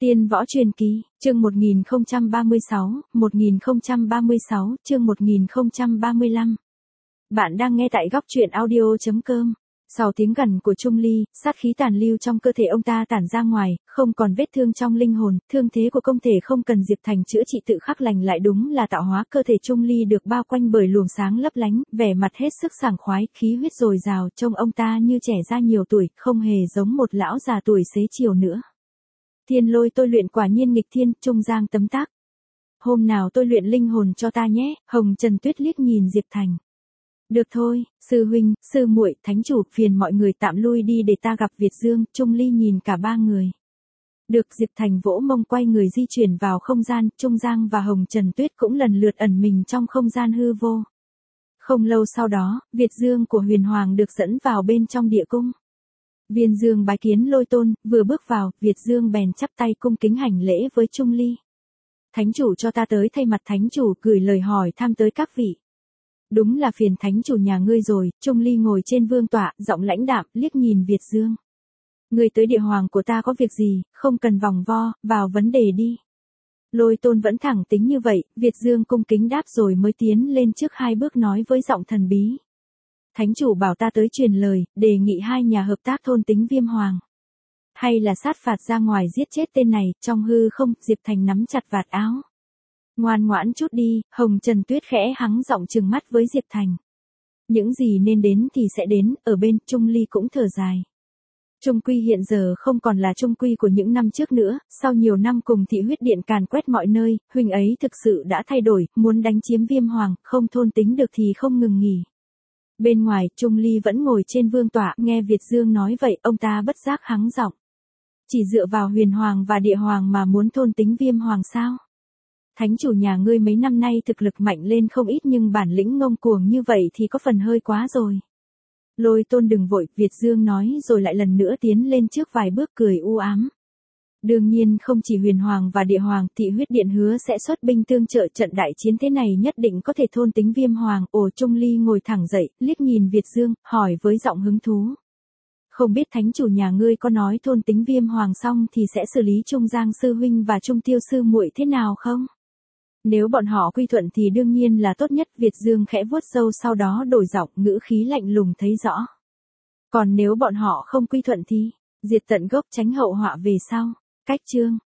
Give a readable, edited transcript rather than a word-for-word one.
Tiên võ truyền kỳ, chương 1036, chương 1035. Bạn đang nghe tại góc truyện audio.com. Sau tiếng gằn của Trung Ly, sát khí tàn lưu trong cơ thể ông ta tản ra ngoài, không còn vết thương trong linh hồn, thương thế của công thể không cần Diệp Thành chữa trị tự khắc lành lại, đúng là tạo hóa. Cơ thể Trung Ly được bao quanh bởi luồng sáng lấp lánh, vẻ mặt hết sức sảng khoái, khí huyết dồi dào, trông ông ta như trẻ ra nhiều tuổi, không hề giống một lão già tuổi xế chiều nữa. Thiên lôi tôi luyện quả nhiên nghịch thiên, Trung Giang tấm tắc. Hôm nào tôi luyện linh hồn cho ta nhé. Hồng Trần Tuyết liếc nhìn Diệp Thành. Được thôi, sư huynh, sư muội, thánh chủ, phiền mọi người tạm lui đi để ta gặp Việt Dương. Trung Ly nhìn cả ba người. Được. Diệp Thành vỗ mông quay người di chuyển vào không gian. Trung Giang và Hồng Trần Tuyết cũng lần lượt ẩn mình trong không gian hư vô. Không lâu sau đó, Việt Dương của Huyền Hoàng được dẫn vào bên trong địa cung. Viên Dương bái kiến Lôi Tôn, vừa bước vào, Việt Dương bèn chắp tay cung kính hành lễ với Trung Ly. Thánh chủ cho ta tới thay mặt thánh chủ gửi lời hỏi thăm tới các vị. Đúng là phiền thánh chủ nhà ngươi rồi. Trung Ly ngồi trên vương tọa, giọng lãnh đạm, liếc nhìn Việt Dương. Ngươi tới địa hoàng của ta có việc gì, không cần vòng vo, vào vấn đề đi. Lôi Tôn vẫn thẳng tính như vậy, Việt Dương cung kính đáp rồi mới tiến lên trước hai bước nói với giọng thần bí. Thánh chủ bảo ta tới truyền lời, đề nghị hai nhà hợp tác thôn tính Viêm Hoàng. Hay là sát phạt ra ngoài giết chết tên này. Trong hư không, Diệp Thành nắm chặt vạt áo. Ngoan ngoãn chút đi. Hồng Trần Tuyết khẽ hắng giọng trừng mắt với Diệp Thành. Những gì nên đến thì sẽ đến. Ở bên Trung Ly cũng thở dài. Trung Quy hiện giờ không còn là Trung Quy của những năm trước nữa. Sau nhiều năm cùng thị huyết điện càn quét mọi nơi, huynh ấy thực sự đã thay đổi, muốn đánh chiếm Viêm Hoàng, không thôn tính được thì không ngừng nghỉ. Bên ngoài, Trung Ly vẫn ngồi trên vương tọa, nghe Việt Dương nói vậy, ông ta bất giác hắng giọng. Chỉ dựa vào Huyền Hoàng và Địa Hoàng mà muốn thôn tính Viêm Hoàng sao? Thánh chủ nhà ngươi mấy năm nay thực lực mạnh lên không ít, nhưng bản lĩnh ngông cuồng như vậy thì có phần hơi quá rồi. Lôi Tôn đừng vội, Việt Dương nói rồi lại lần nữa tiến lên trước vài bước, cười u ám. Đương nhiên không chỉ Huyền Hoàng và Địa Hoàng, thị huyết điện hứa sẽ xuất binh tương trợ, trận đại chiến thế này nhất định có thể thôn tính Viêm Hoàng. Ồ. Trung Ly ngồi thẳng dậy, liếc nhìn Việt Dương, hỏi với giọng hứng thú. Không biết thánh chủ nhà ngươi có nói thôn tính Viêm Hoàng xong thì sẽ xử lý Trung Giang sư huynh và Trung Tiêu sư muội thế nào không? Nếu bọn họ quy thuận thì đương nhiên là tốt nhất. Việt Dương khẽ vuốt râu sau đó đổi giọng, ngữ khí lạnh lùng thấy rõ. Còn nếu bọn họ không quy thuận thì diệt tận gốc, tránh hậu họa về sau. Cách chương